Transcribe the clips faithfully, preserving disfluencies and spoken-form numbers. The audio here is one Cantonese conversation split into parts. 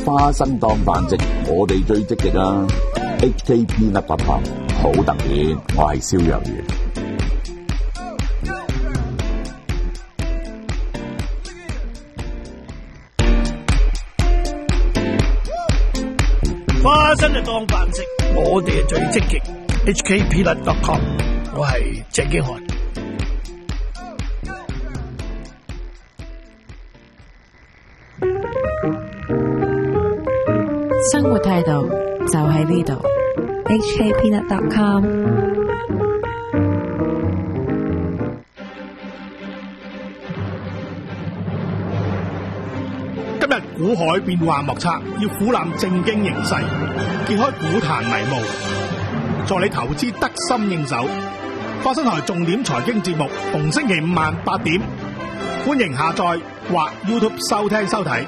花生當飯食，我哋最積極啊 ！H K P 粒白棒好特別，我係蕭若元。 花生就當飯食，我哋係最積極。H K P 粒 dot com， 我係鄭經翰。 生活態度就喺呢度 ，H K P 粒 dot com。 今日股海變幻莫測，要俯瞰正經形勢，揭開股壇迷霧，助你投資得心應手。花生台重點財經節目，逢星期五晚八點，歡迎下載或 YouTube 收聽收睇。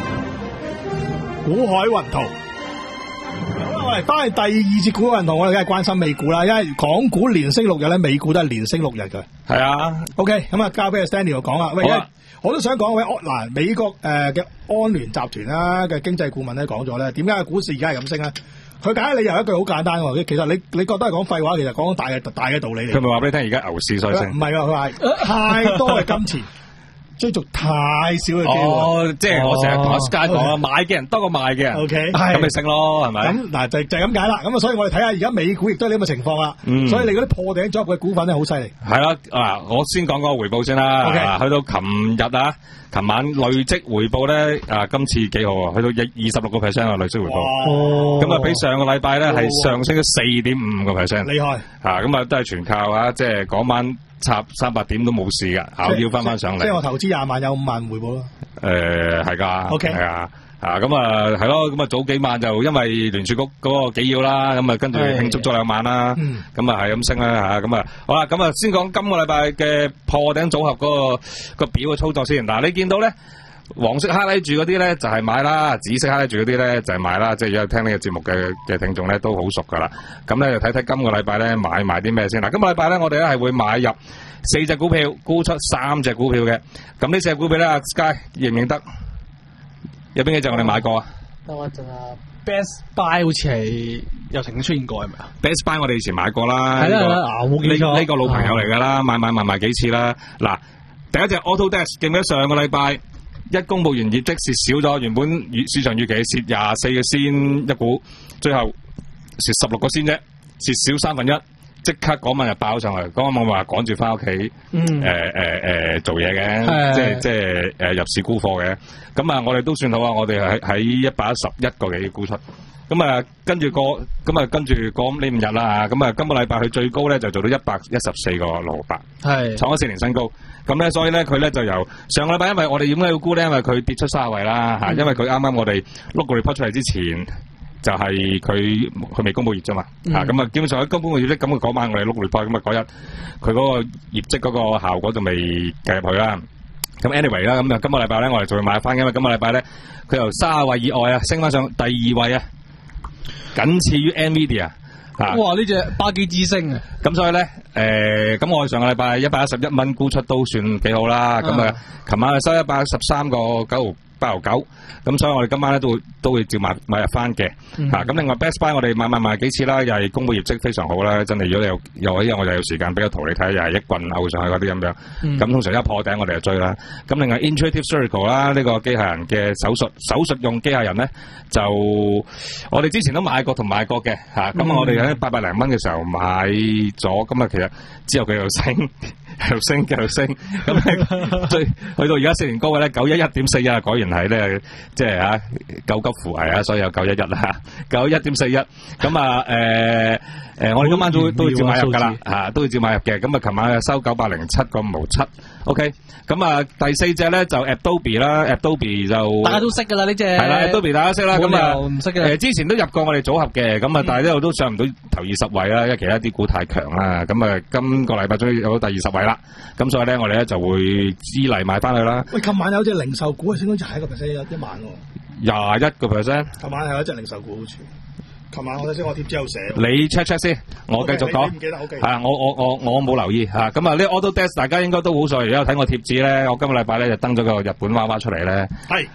股海雲圖，好啦，我哋翻嚟第二節股海雲圖，我哋梗係關心美股啦，因為港股連升六日咧，美股都係連升六日嘅。 係啊 ，OK，咁啊，交俾阿 Stanley 講啦。喂，我都想講喂，嗱，美國誒嘅安聯集團啦嘅經濟顧問咧講咗咧，點解個股市而家係咁升咧？佢解理由一句好簡單喎，其實你你覺得係講廢話，其實講大嘅大嘅道理嚟。 佢咪話俾你聽，而家牛市所以升？ 唔係㗎，佢話太多嘅金錢。追逐太少嘅機會， 哦，即係我成日同阿 Sky 講啦，買嘅人多過賣嘅人 ，OK， 咁咪升咯，係咪？ 咁嗱就就係咁解啦。咁啊，所以我哋睇下而家美股亦都係呢個情況啦。嗯，所以你嗰啲破頂組合嘅股份咧，好犀利。係啦，啊，我先講個回報先啦。OK，去到琴日啊，琴晚累積回報咧，啊，今次幾好啊，去到二二十六個 percent 嘅累積回報。咁啊，比上個禮拜咧係上升咗四點五個 percent。厲害。嚇，咁啊都係全靠啊，即係嗰晚插三百點都冇事噶，咬腰翻翻上嚟。 即係我投資廿萬有五萬回報咯。 誒係㗎，OK，係啊，啊咁啊係咯，咁啊早幾晚就因為聯儲局嗰個紀要啦，咁啊跟住慶祝咗兩晚啦，咁啊係咁升啦嚇，咁啊好啦，咁啊先講今個禮拜嘅破頂組合嗰個個表嘅操作先。嗱，你見到咧黃色蝦住嗰啲咧就係買啦，紫色蝦住嗰啲咧就係賣啦。即係而家聽呢個節目嘅嘅聽眾咧都好熟㗎啦。咁咧就睇睇今個禮拜咧買埋啲咩先。嗱，今個禮拜咧我哋咧係會買入四隻股票，沽出三隻股票嘅。咁呢四隻股票咧，阿 Sky 認唔認得？有邊幾隻我哋買過啊？ 等我陣啊 ，Best Buy 好似係又曾經出現過係咪啊 ？Best Buy 我哋以前買過啦， 係啦係啦，冇記錯。 呢個老朋友嚟㗎啦，買買買買幾次啦。嗱，第一隻 Autodesk 記唔記得上個禮拜一公佈完業績蝕少咗，原本市場預期蝕廿四個仙一股，最後蝕十六個仙啫，蝕少三分一。即刻嗰晚就爆上嚟，嗰晚我話趕住翻屋企，誒誒誒做嘢嘅，即係即係誒入市沽貨嘅。咁啊，我哋都算好啊，我哋喺喺一百一十一個幾沽出。咁啊，跟住個咁啊，跟住講呢五日啦。咁啊，今個禮拜佢最高咧就做到一百一十四個六八，係創咗四年新高。咁咧，所以咧佢咧就由上個禮拜，因為我哋點解要沽咧？因為佢跌出卅位啦嚇，因為佢啱啱我哋碌個 report 出嚟之前。就係佢佢未公布業啫嘛，嚇咁啊，基本上喺公布業績咁嘅嗰晚我哋碌 report，咁啊嗰日佢嗰個業績嗰個效果就未計入去啦。咁 anyway 啦，咁啊今個禮拜咧我哋就會買翻，因為今個禮拜咧佢由卅位以外啊升翻上第二位啊，僅次於 Nvidia。 哇！呢隻巴基之星啊！ 咁所以咧，誒，咁我哋上個禮拜一百一十一蚊沽出都算幾好啦。咁啊，琴晚收一百一十三個九毫八毫九。咁所以我哋今晚咧都會都會照買買入翻嘅。嚇，咁另外 Best Buy 我哋買買買幾次啦，又係公佈業績非常好啦。真係如果你有有一日我又有時間俾個圖你睇，又係一棍拗上去嗰啲咁樣。咁通常一破頂我哋就追啦。咁另外 Intuitive Surgical 啦，呢個機械人嘅手術手術用機械人咧，就我哋之前都買過同買過嘅嚇。咁我哋喺八百零蚊嘅時候買咗，咁啊其實之後佢又升，又升，又升，咁最去到而家四年高嘅咧九一一點四一，果然係咧即係啊救急扶危啊，所以有九一一啦，九一點四一，咁啊誒誒，我哋今晚都都會照買入噶啦嚇，都會照買入嘅。咁啊，琴晚收九百零七個五毫七 ，OK。咁啊，第四隻咧就 Adobe 啦 ，Adobe 就大家都識噶啦呢隻， 係啦 ，Adobe 大家識啦。咁啊唔識嘅， 誒之前都入過我哋組合嘅，咁啊但係呢度都上唔到頭二十位啦，因為其他啲股太強啦。咁啊，今個禮拜終於有到第二十位啦，咁所以咧我哋咧就會資嚟買翻去啦。 喂，琴晚有隻零售股升咗廿一個 percent 一一萬喎， 廿一個 percent。 琴晚係有一隻零售股好似。琴晚我睇先，我貼之後寫。 你 check check 先，我繼續講。 你唔記得 OK？ 係啊，我我我我冇留意嚇。咁啊，呢 Autodesk 大家應該都好熟，而家睇我貼紙咧，我今個禮拜咧就登咗個日本娃娃出嚟咧。係。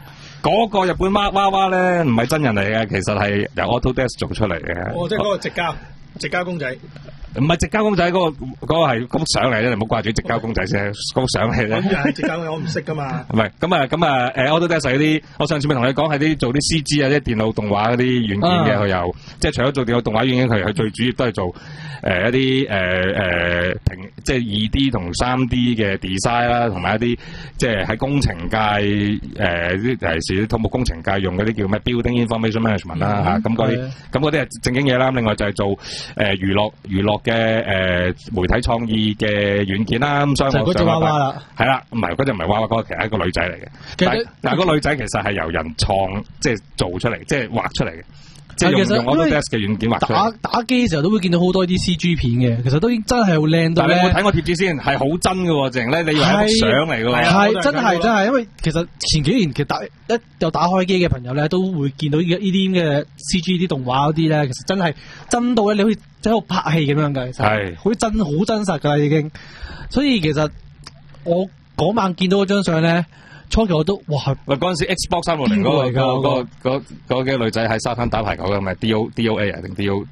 嗰個日本娃娃娃咧，唔係真人嚟嘅，其實係由 Autodesk 做出嚟嘅。 哦，即係嗰個直膠直膠公仔。 唔係直膠公仔，嗰、那個嗰、那個係嗰幅相嚟啫，你唔好掛住直膠公仔先，嗰幅相嚟啫。 咁又係直膠公仔，我唔識噶嘛。 唔係，咁啊，咁啊，誒 Autodesk 係啲，我上次咪同你講係啲做啲 C G 啊，即係電腦動畫嗰啲軟件嘅，佢、啊、又即係除咗做電腦動畫軟件，佢佢最主要都係做誒、呃、一啲誒誒平即係二 D 同三 D 嘅 design 啦，同埋一啲即係喺工程界誒啲尤其是啲土木工程界用嗰啲叫咩 Building Information Management 啦嚇，咁嗰啲咁嗰啲係正經嘢啦。另外就係做誒娛樂娛樂嘅誒、呃、媒體創意嘅軟件啦，咁所以我上個禮拜係啦，唔係嗰隻唔係娃娃，嗰個其實係一個女仔嚟嘅。但係嗱，嗰個女仔其實係由人創即係做出嚟，即係畫出嚟嘅，即係用用 Autodesk 嘅軟件畫出嚟。 打打機嘅時候都會見到好多啲 C G 片嘅，其實都真係好靚到咧。但係你有冇睇我貼紙先？係好真嘅喎，淨咧你以為係相嚟嘅喎。係真係真係，因為其實前幾年其實打一有打開機嘅朋友咧，都會見到呢啲咁嘅 C G 啲動畫嗰啲咧，其實真係真到咧，你好似喺度拍戲咁樣嘅，其實係好真好真實㗎啦已經。所以其實我嗰晚見到嗰張相咧，初期我都哇！喂，嗰陣時 Xbox 三六零嗰個嗰嗰嗰幾個女仔喺沙灘打排球嘅，咪 D O D O A 啊定 D O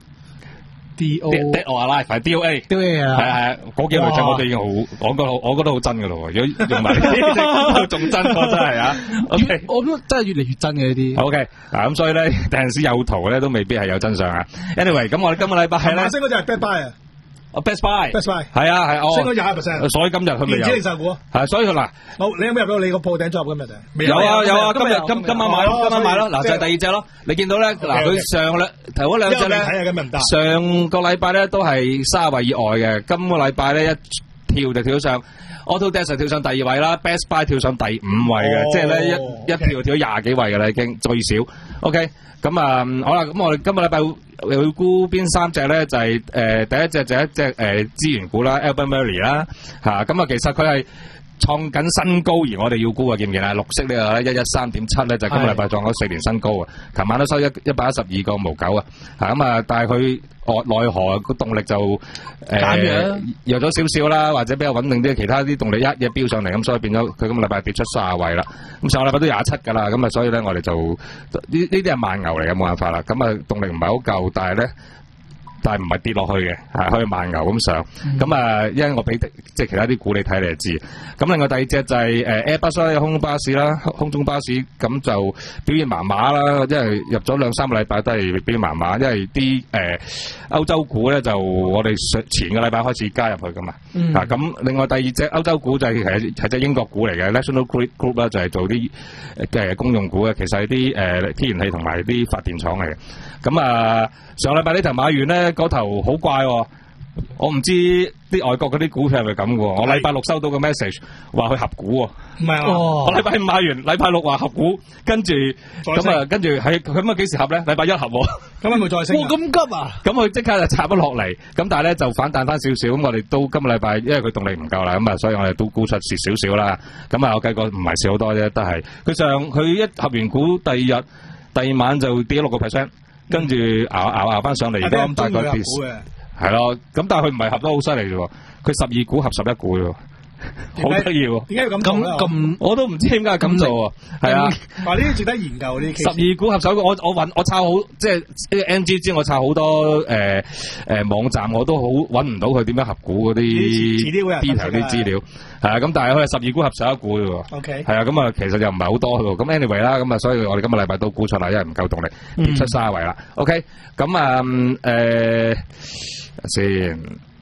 D O Dead or Alive 係 D O A D O A 啊，係係嗰幾個女仔我都已經好，我覺得我覺得好真㗎咯喎，如果用埋呢啲仲真過真係啊 ！OK，我覺得真係越嚟越真嘅呢啲。OK，嗱咁所以咧，有陣時有圖咧都未必係有真相啊。Anyway， 咁我哋今個禮拜係咧，顏色嗰隻係 Best Buy 啊。哦 ，Best Buy，Best Buy， 係啊係，升咗廿 percent， 所以今日佢咪有。電子零售股。係，所以佢嗱，好，你有冇入到你個破頂組合今日就？有啊有啊，今日今今晚買咯，今晚買咯，嗱就係第二隻咯。你見到咧，嗱佢上兩頭嗰兩隻咧，上個禮拜咧都係三十位以外嘅，今個禮拜咧一跳就跳上 Autodesk 跳上第二位啦 ，Best Buy 跳上第五位嘅，即係咧一一跳跳咗廿幾位嘅啦，已經最少。OK，咁啊好啦，咁我哋今個禮拜會估邊三隻咧？就係、是、誒、呃、第一隻就一隻誒資源股啦 ，Albemarle 啦嚇。咁啊，其實佢係創緊新高，而我哋要估啊，見唔見啊？綠色呢個咧一一三點七咧，就係、今個禮拜創咗四年新高啊！琴晚都收一一百一十二個無九啊！嚇咁啊，但係佢奈何個動力就誒、呃、弱咗少少啦，或者比較穩定啲，其他啲動力一嘢飆上嚟，咁所以變咗佢今個禮拜跌出卅位啦。咁上個禮拜都廿七㗎啦，咁啊，所以咧我哋就呢呢啲係慢牛嚟嘅，冇辦法啦。咁啊，動力唔係好夠，但係咧。但係唔係跌落去嘅，係可以慢牛咁上。咁、嗯、啊，因為我俾即係其他啲股你睇，你就知。咁另外第二隻就係誒 Airbus 空中巴士啦，空中巴士咁就表現麻麻啦，因為入咗兩三個禮拜都係表現麻麻，因為啲誒、呃、歐洲股咧就我哋前個禮拜開始加入去噶嘛。嗯、啊，咁另外第二隻歐洲股就係係係隻英國股嚟嘅 National Grid Group 啦，就係做啲嘅公用股嘅，其實係啲誒天然氣同埋啲發電廠嚟嘅。咁啊，上禮拜呢頭買完咧，嗰頭好怪喎、哦，我唔知啲外國嗰啲股票係咪咁嘅喎。我禮拜六收到個 message 話佢合股喎、哦，唔係啊，我禮拜五買完，禮拜六話合股，跟住咁啊，跟住係咁啊幾時合咧？禮拜一合喎，咁係咪再升？咁急啊！咁佢即刻就插咗落嚟，咁但係咧就反彈翻少少，咁我哋都今個禮拜因為佢動力唔夠啦，咁啊，所以我哋都沽出蝕少少啦。咁啊，我計過唔係蝕好多啫，都係佢上佢一合完股，第二日第二晚就跌咗六個 percent。跟住熬熬熬翻上嚟，而家大概跌，係咯。咁但係佢唔係合得好犀利啫喎，佢十二股合十一股喎，好得意喎。點解要咁咁咁？我都唔知點解咁做喎。係啊，話呢啲值得研究呢啲。十二股合十一股，我我揾我抄好，即係呢個 M G 之我抄好多誒誒、呃呃、網站，我都好揾唔到佢點樣合股嗰啲 detail 啲資料。係啊，咁但係佢係十二股合十一股嘅喎。OK。係啊，咁啊，其實又唔係好多嘅喎。咁 anyway 啦，咁啊，所以我哋今個禮拜都沽出啦，因為唔夠動力，跌出卅位啦。OK。咁啊誒先，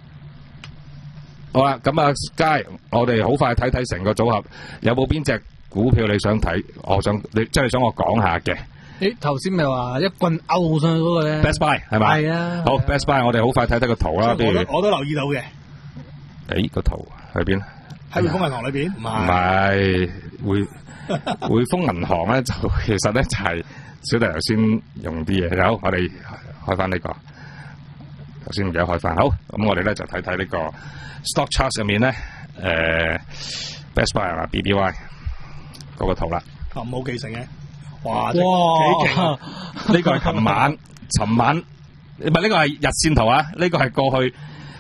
好啦，咁啊，Sky，我哋好快睇睇成個組合，有冇邊隻股票你想睇？我想你即係想我講下嘅。誒，頭先咪話一棍勾上去嗰個咧 ？Best Buy 係咪？係啊。好 ，Best Buy，我哋好快睇睇個圖啦。譬如我都留意到嘅。誒，個圖喺邊？喺匯豐銀行裏邊？唔係，匯匯豐銀行咧就其實咧就係小弟頭先用啲嘢。好，我哋開翻呢個，頭先唔記得開翻。好，咁我哋咧就睇睇呢個 stock chart 上面咧，誒 Best Buy 啊 B B Y 嗰個圖啦。咁冇記性嘅，哇！哇！幾勁！呢個係琴晚，尋晚唔係呢個係日線圖啊，呢個係過去。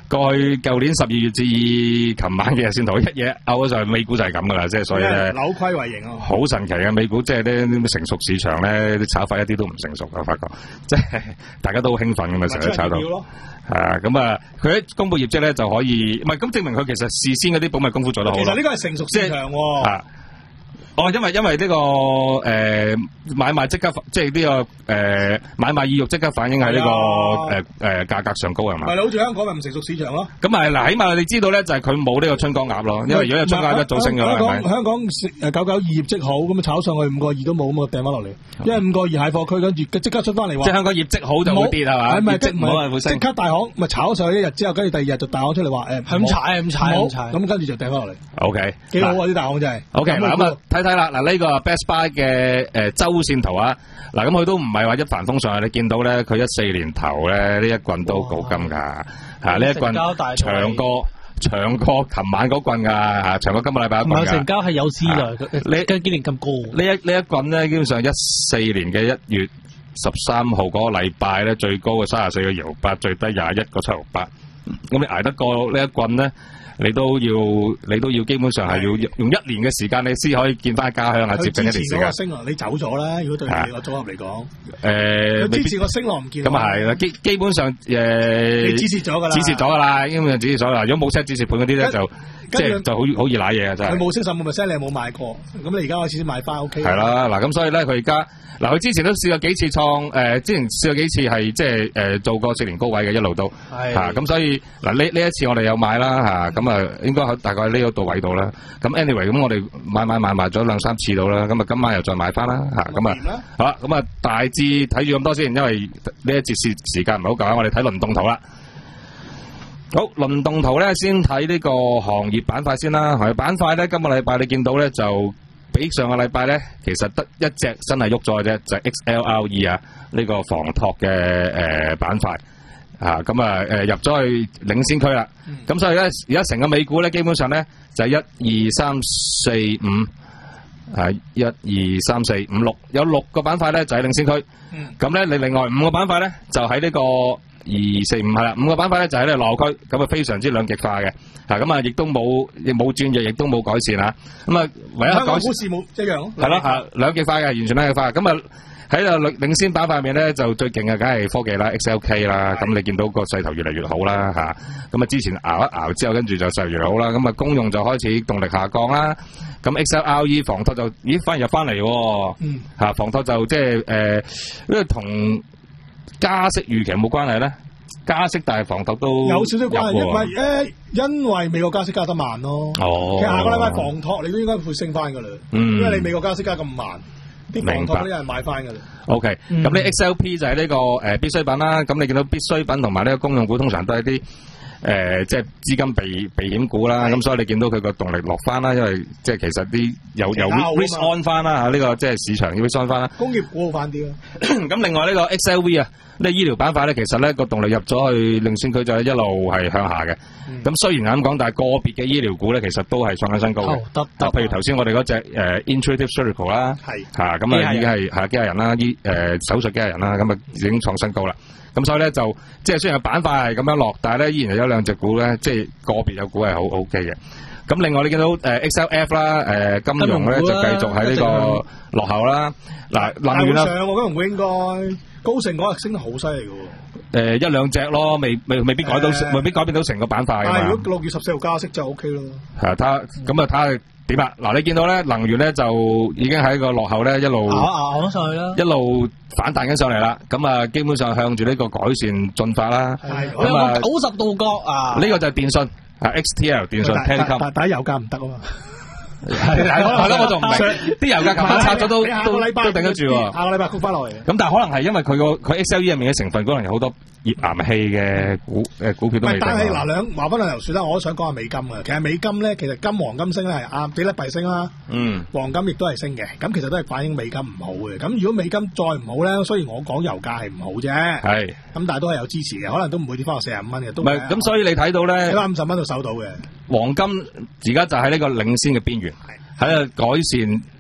過去舊年十二月至琴晚嘅日線圖一嘢拗咗上去，美股就係咁噶啦，即係所以咧扭虧為盈啊！ 好神奇嘅美股，即係咧成熟市場咧啲炒法一啲都唔成熟，我發覺即係大家都好興奮咁嘛，成日炒到係啊，咁啊，佢一公布業績咧就可以，唔係咁證明佢其實事先嗰啲保密功夫做得好。 其實呢個係成熟市場喎。 啊哦，因為因為呢、這個誒、呃、買賣即刻即係呢、這個誒、呃、買賣意欲即刻反映喺呢、這個誒誒價格上高係嘛？ 係啦，好似香港咪唔成熟市場咯。 咁係嗱，起碼你知道咧，就係佢冇呢個春江鴨咯。因為如果有春江鴨一早升嘅啦，係咪？ 香港誒九九二業績好，咁啊炒上去五個二都冇，咁啊掟翻落嚟。因為五個二蟹貨區，跟住即刻出翻嚟話。即係香港業績好就會跌係嘛？業績唔好係會升。即刻大行咪炒上去一日之後，跟住第二日就大行出嚟話誒， 係咁踩咁踩咁踩， 咁跟住就掟翻落嚟。 O K， 幾好啊啲大行真係。 O K，嗱咁啊睇睇啦，嗱呢個。Best Buy 嘅誒周線圖啊，嗱咁佢都唔係話一帆風順，你見到咧佢一四年頭咧呢一棍都高金噶，吓呢一棍長過長過琴晚嗰棍噶，吓長過今個禮拜一棍噶。唔係成交係有資啦，你近幾年咁高？ 呢一呢一棍咧，基本上一四年嘅一月十三號嗰個禮拜咧，最高嘅三十四個搖八，最低廿一個七毫八。咁你捱得過呢一棍咧？你都要，你都要基本上係要用一年嘅時間，你先可以見翻家鄉啊，接近一年時間。佢支持嗰個升浪，你走咗啦。如果對你個組合嚟講，誒，支持個升浪唔見。咁啊係啦，基基本上誒，你指示咗噶啦，指示咗噶啦，基本上指示咗啦。如果冇 set 指示盤嗰啲咧，就即係就好好易瀨嘢啊！真係。佢冇升十五 percent，你又冇買過，咁你而家開始先買翻 O K。係啦，嗱咁所以咧，佢而家嗱佢之前都試過幾次創誒，之前試過幾次係即係誒做過四年高位嘅一路都嚇，咁所以嗱呢呢一次我哋有買啦嚇，咁啊應該大概喺呢個度位度啦。咁 anyway 咁我哋買買買買咗兩三次到啦，咁啊今晚又再買翻啦嚇，咁啊好啦，咁啊大致睇住咁多先，因為呢一節時時間唔係好夠，我哋睇輪動圖啦。好，輪動圖咧，先睇呢個行業板塊先啦。行業板塊咧，今個禮拜你見到咧就比上個禮拜咧，其實得一隻真係喐咗嘅啫，就係 X L R E 啊，呢個房託嘅誒板塊啊，咁啊誒入咗去領先區啦。咁、嗯、所以咧，而家成個美股咧，基本上咧就係一二三四五，係一二三四五六，有六個板塊咧就喺領先區。咁咧、嗯，你另外五個板塊咧就喺呢個二四五係啦，五個板塊咧就喺呢個落區，咁啊非常之兩極化嘅，嚇咁啊亦都冇亦冇轉弱，亦都冇改善啊，咁啊唯一改善股市冇一樣咯，係咯嚇兩極化嘅，完全兩極化，咁啊喺度領領先板塊面咧就最勁嘅梗係科技啦 ，X L K 啦，咁你見到個勢頭越嚟越好啦嚇，咁啊之前熬一熬之後，跟住就勢頭越嚟越好啦，咁啊公用就開始動力下降啦，咁 X L R E 房託就咦反而入翻嚟喎，嗯嚇房託就即係誒因為同加息預期有冇關係咧？加息但係房託都有少少關係，因為誒，因為美國加息加得慢咯。哦，其實下個禮拜房託你都應該會升翻噶啦。嗯，因為你美國加息加咁慢，啲房託都有人買翻噶啦。O K，咁呢 X L P 就係呢個誒必需品啦。咁你見到必需品同埋呢個公用股通常都係啲誒即係資金避避險股啦。咁所以你見到佢個動力落翻啦，因為即係其實啲有有 risk on 翻啦嚇，呢個即係市場要 risk on 翻啦。工業股好翻啲咯。咁另外呢個 X L V 啊。呢醫療板塊咧，其實咧個動力入咗去領先區就一路係向下嘅。咁、嗯、雖然係咁講，但係個別嘅醫療股咧，其實都係創緊新高嘅。得得、哦，譬如頭先我哋嗰隻誒 Intuitive Surgical 啦，係嚇咁啊，已經係係機械人啦，醫誒、呃、手術機械人啦，咁啊已經創新高啦。咁所以咧就即係雖然板塊係咁樣落，但係咧依然係有兩隻股咧，即係個別有股係好 OK 嘅。咁另外你見到誒 X L F 啦，誒、呃、金融咧就繼續喺呢個落後啦。嗱，能源啦，上我金融股應該。高盛嗰日升得好犀利嘅喎，誒一兩隻咯，未未未必改到，未必改變到成個板塊。但係如果六月十四號加息就 O K 咯。係啊，睇咁啊，睇下點啊。嗱，你見到咧能源咧就已經喺個落後咧一路熬熬咗上去啦，一路反彈緊上嚟啦。咁啊，基本上向住呢個改善進發啦。係，咁啊九十度角啊！呢個就係電信啊 ，X T L 電信 Telecom。但但係油價唔得啊嘛。係係咯，我仲唔明啲油價琴晚拆咗都都都頂得住喎。下個禮拜沽翻落嚟。咁但係可能係因為佢個佢 X L E 入面嘅成分可能有好多頁岩氣嘅股誒股票都未。但係嗱兩話翻兩頭算啦，我都想講下美金啊。其實美金咧，其實金黃金升咧係啱，比特幣升啦。嗯。黃金亦都係升嘅，咁其實都係反映美金唔好嘅。咁如果美金再唔好咧，雖然我講油價係唔好啫。係。咁但係都係有支持嘅，可能都唔會跌翻落四十五蚊嘅。唔係，咁所以你睇到咧，喺五十蚊度守到嘅。黃金而家就喺呢個領先嘅邊緣，喺度改善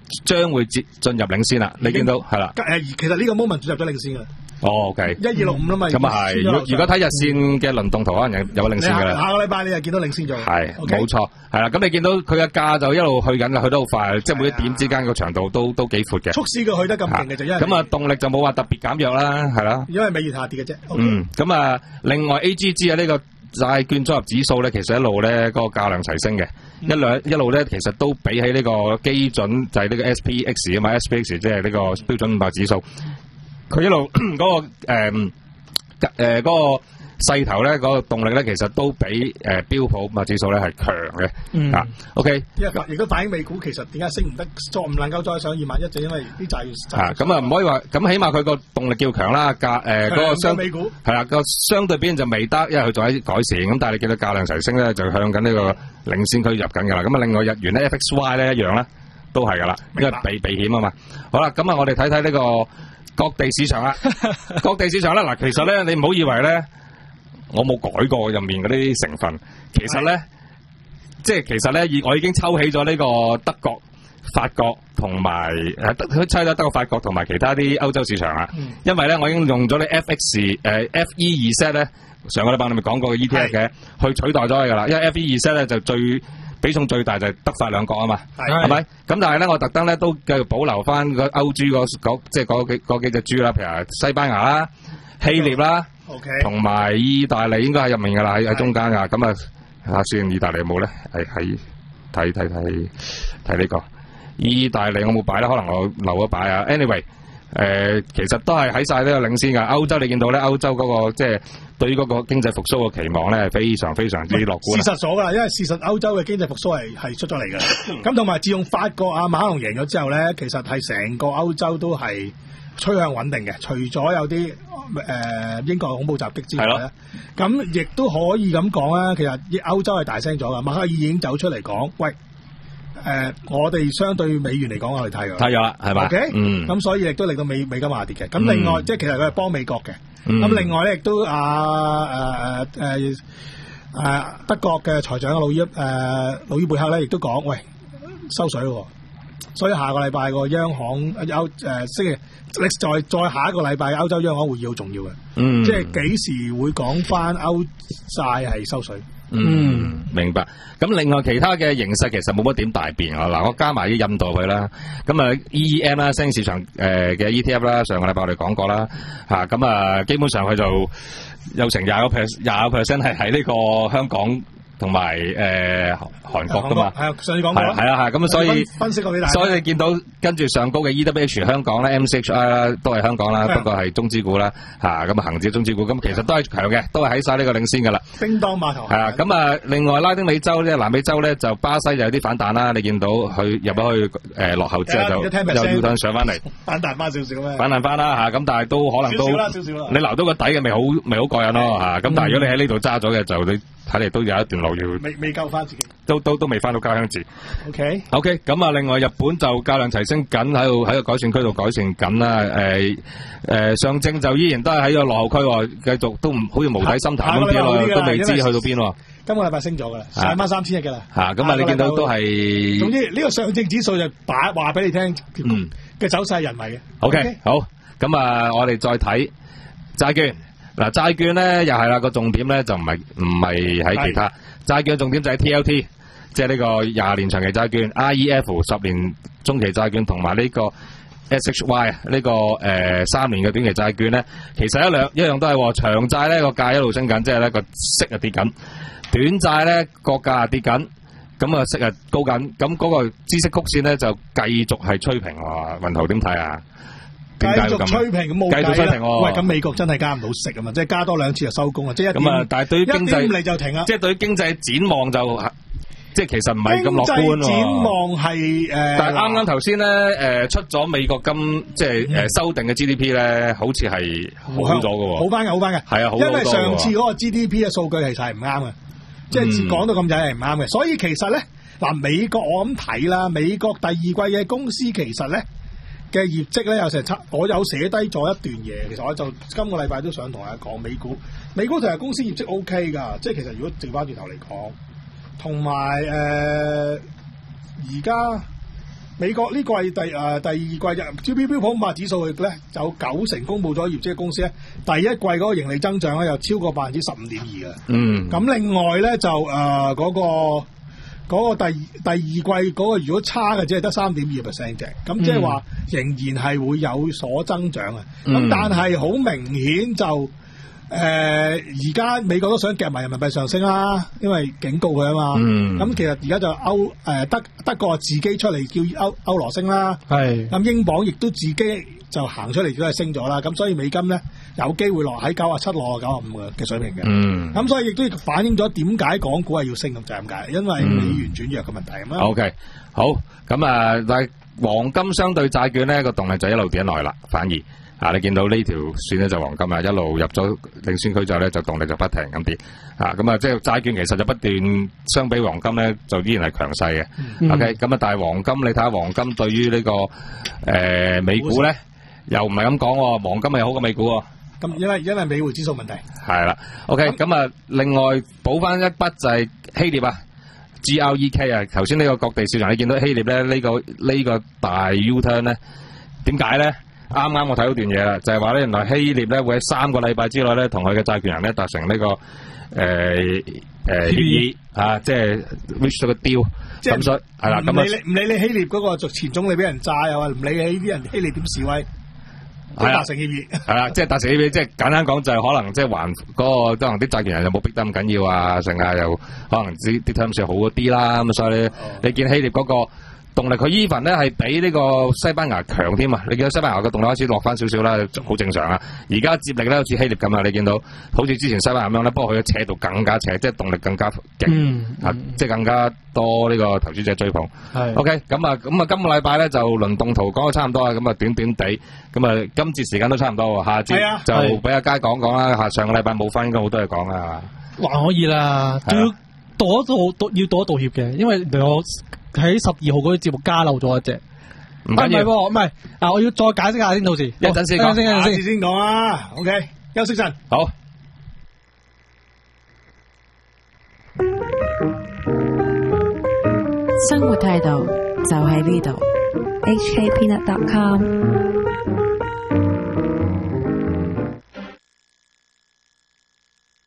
將會接進入領先啦。你見到係啦。 誒，其實呢個 moment 進入咗領先㗎。 哦 ，OK， 一二六五啦嘛。 咁啊係。如果如果睇日線嘅輪動圖，可能有有領先㗎啦。 下個禮拜你就見到領先咗。係， 冇錯，係啦。咁你見到佢嘅價就一路去緊嘅，去得好快，即係每一點之間個長度都都幾闊嘅。 促使佢去得咁勁嘅就因為咁啊，動力就冇話特別減弱啦，係啦。 因為美元下跌嘅啫。 嗯，咁啊，另外 A G G 啊呢個債券組合指數咧，其實一路咧嗰個價量齊升嘅，一路一路咧其實都比起呢個基準就係呢個 S P X 啊嘛 ，S P X 即係呢個標準五百指數。佢一路嗰、那個誒誒嗰個勢頭咧，嗰、那個動力咧，其實都比誒、呃、標普五百指數咧係強嘅。嗯、啊 ，OK。因為亦都反映美股其實點解升唔得，再唔能夠再上二萬一，就因為啲債券。 啊，咁啊唔可以話，咁起碼佢個動力叫強啦，價誒嗰個相美股係啦個相對表現就未得，因為佢仲喺改善。咁但係你見到價量齊升咧，就向緊呢個領先區入緊㗎啦。咁啊，另外日元咧 F X Y 咧一樣啦，都係㗎啦，因為避避險啊嘛。好啦，咁啊，我哋睇睇呢個。各地市場啦，各地市場啦，嗱，其實咧，你唔好以為咧，我冇改過入面嗰啲成分，其實咧，即係其實咧，我已經抽起咗呢個德國、法國同埋誒，佢抽咗德國、法國同埋其他啲歐洲市場啦，嗯、因為咧，我已經用咗啲 F X 誒、呃、F E 二 set 咧，上個禮拜你咪講過嘅 E T F 嘅，去取代咗佢噶啦，因為 F E 二 set 咧就最。比重最大就係德法兩國啊嘛，係咪？咁但係咧，我特登咧都繼續保留翻個歐豬嗰即係嗰幾嗰幾隻豬啦，譬如西班牙啦、希臘啦，同埋意大利應該喺入面噶啦，喺喺中間噶。咁啊，睇下先，意大利有冇咧？係喺睇睇睇睇呢個意大利我冇擺啦，可能我漏咗擺啊。Anyway。誒、呃，其實都係喺晒呢個領先噶。歐洲你見到咧，歐洲嗰、那個即係對於嗰個經濟復甦嘅期望咧，係非常非常之樂觀。 事實咗噶啦，因為事實歐洲嘅經濟復甦係係出咗嚟噶。咁同埋自從法國啊馬克龍贏咗之後咧，其實係成個歐洲都係趨向穩定嘅。除咗有啲誒、呃、英國恐怖襲擊之外咧，咁亦都可以咁講啦。其實歐洲係大聲咗噶，默克爾已經走出嚟講，喂。誒、呃，我哋相對美元嚟講，我哋睇咗， 睇咗啦，係嘛？ OK， 嗯， 咁所以亦都令到美美金下跌嘅。咁另外，嗯、即係其實佢係幫美國嘅。咁、嗯、另外咧，亦都啊誒誒誒誒德國嘅財長魯伊誒魯伊貝克咧，亦都講，喂，收水喎。所以下個禮拜個央行歐誒星期，再再下一個禮拜歐洲央行會議好重要嘅。嗯，即係幾時會講翻歐債係收水？ 嗯，明白。咁另外其他嘅形勢其實冇乜點大變啊。嗱，我加埋啲印度去啦。咁啊 E E M 啦，新興市場誒嘅 E T F 啦，上個禮拜我哋講過啦。吓，咁啊，基本上佢就有成廿個 percent，廿個 percent 係喺呢個香港。同埋誒韓國噶嘛， 係啊，上次講過啦， 係啊係，咁所以分析過幾大， 所以你見到跟住上高嘅 E W H 香港咧 ，M C H I 啦，都係香港啦，不過係中資股啦，嚇咁啊恒指中資股，咁其實都係強嘅，都係喺曬呢個領先噶啦。 叮當碼頭係啊，咁啊，另外拉丁美洲咧、南美洲咧，就巴西就有啲反彈啦，你見到佢入咗去誒落後之後就又要上翻嚟， 反彈翻少少咩？ 反彈翻啦嚇，咁但係都可能都你留到個底嘅咪好咪好過癮咯嚇，咁但係如果你喺呢度揸咗嘅就你。睇嚟都有一段路要， 未未夠翻自己， 都都都未翻到家鄉字。 OK OK，咁啊，另外日本就價量提升緊，喺度喺個改善區度改善緊啦。誒、呃、誒、呃，上證就依然都係喺個落後區喎，繼續都唔好似無底深潭咁跌落，都未知去到邊喎。 今個禮拜升咗噶啦，上翻三千億噶啦。 嚇，咁啊，你見到都係。 總之呢、這個上證指數就把話俾你聽，嗯嘅走勢係人為嘅。 OK，, okay? 好，咁啊，我哋再睇債券。嗱，債券咧又係啦，個重點咧就唔係唔係喺其他債券嘅重點就喺 T L T， 即係呢個廿年長期債券 R E F 十年中期債券同埋呢個 S H Y 呢、這個誒三、呃、年嘅短期債券咧，其實一兩一樣都係長債咧個價一路升緊，即係咧個息啊跌緊，短債咧個價跌緊，咁啊息啊高緊，咁嗰個孳息曲線咧就繼續係吹平喎。雲圖點睇啊？ 繼續吹平咁冇計啦。 繼續吹平喎。 喂，咁美國真係加唔到息啊嘛，即係加多兩次就收工啊，即係一咁啊。但係對於經濟一點五厘就停啦。 即係對於經濟展望就即係其實唔係咁樂觀喎。 經濟展望係誒，呃、 但係啱啱頭先咧誒出咗美國今即係誒、呃、修訂嘅 G D P 咧，好似係好咗嘅喎。 好翻嘅，好翻嘅。係啊，好因為上次嗰個 G D P 嘅數據其實係唔啱嘅，即係講到咁滯係唔啱嘅。所以其實咧嗱，美國我咁睇啦，美國第二季嘅公司其實咧。嘅業績咧有成七，我有寫低咗一段嘢。其實我就今個禮拜都想同大家講美股，美股其實公司業績 O K 㗎，即係其實如果調翻轉頭嚟講，同埋誒而家美國呢季第誒、呃、第二季就標標普五百指數咧，有九成公佈咗業績嘅公司咧，第一季嗰個盈利增長咧又超過百分之十五點二嘅。嗯，咁另外咧就誒嗰、呃那個嗰、那個第第二季嗰個如果差嘅只係得三點二 percent 嘅，咁即係話仍然係會有所增長啊。咁、嗯、但係好明顯就。誒而家美國都想夾埋人民幣上升啦，因為警告佢啊嘛。咁、嗯、其實而家就歐誒、呃、德德國自己出嚟叫歐歐羅升啦。係。咁英鎊亦都自己就行出嚟都係升咗啦。咁所以美金咧有機會落喺九啊七落九啊五嘅水平嘅。嗯。咁所以亦都反映咗點解港股係要升咁就係咁解，因為美元轉弱嘅問題咁樣。O K，好。咁啊，但係黃金相對債券咧個動力就一路跌落嚟啦，反而。啊！你見到呢條線咧就黃金啊，一路入咗領先區之後咧，就動力就不停咁跌啊！咁啊，即係債券其實就不斷相比黃金咧，就依然係強勢嘅。嗯、OK，咁啊，但係黃金你睇下黃金對於呢、這個誒、呃、美股咧，又唔係咁講喎，黃金係好過美股喎。咁因為因為美匯指數問題。係啦。OK，咁啊，另外補翻一筆就係希臘啊 ，G R E K 啊，頭先呢個各地市場你見到希臘咧呢、這個呢、這個大 U turn 咧，點解咧？啱啱我睇到段嘢啦，就係話咧，原來希臘咧會喺三個禮拜之內咧，同佢嘅債權人咧達成呢、這個誒誒協議啊，即係 reach 咗個 deal。咁所以係啦，咁啊唔理你希臘嗰個前總理俾人炸又話唔理你啲人希臘點示威，即係達成協議。係啦，即係達成協議，即係簡單講就係可能即係還嗰個可能啲債權人又冇逼得咁緊要啊，成啊又可能啲啲 terms 好咗啲啦，咁所以你、哦、你見希臘嗰、那個。動力佢 even 咧係比呢個西班牙強添啊！你見到西班牙嘅動力開始落翻少少啦，好正常啊！而家接力咧好似希臘咁啊！你見到好似之前西班牙咁樣咧，不過佢嘅斜度更加斜，即係動力更加勁、嗯嗯、啊！即係更加多呢個投資者追捧。係 OK 咁啊咁啊！今個禮拜咧就輪動圖講到差唔多啊！咁啊短短地咁啊，今節時間都差唔多喎。下節就俾阿佳講講啦。下上個禮拜冇翻，應該好多嘢講啊。還可以啦，都要道一道要道一道歉嘅，因為我。喺十二號嗰啲節目加漏咗一隻，唔係唔係啊！我要再解釋下先，到時一陣先講，下次先講啊。OK， 休息陣，好。 生活態度就喺呢度。H K Peanut dot com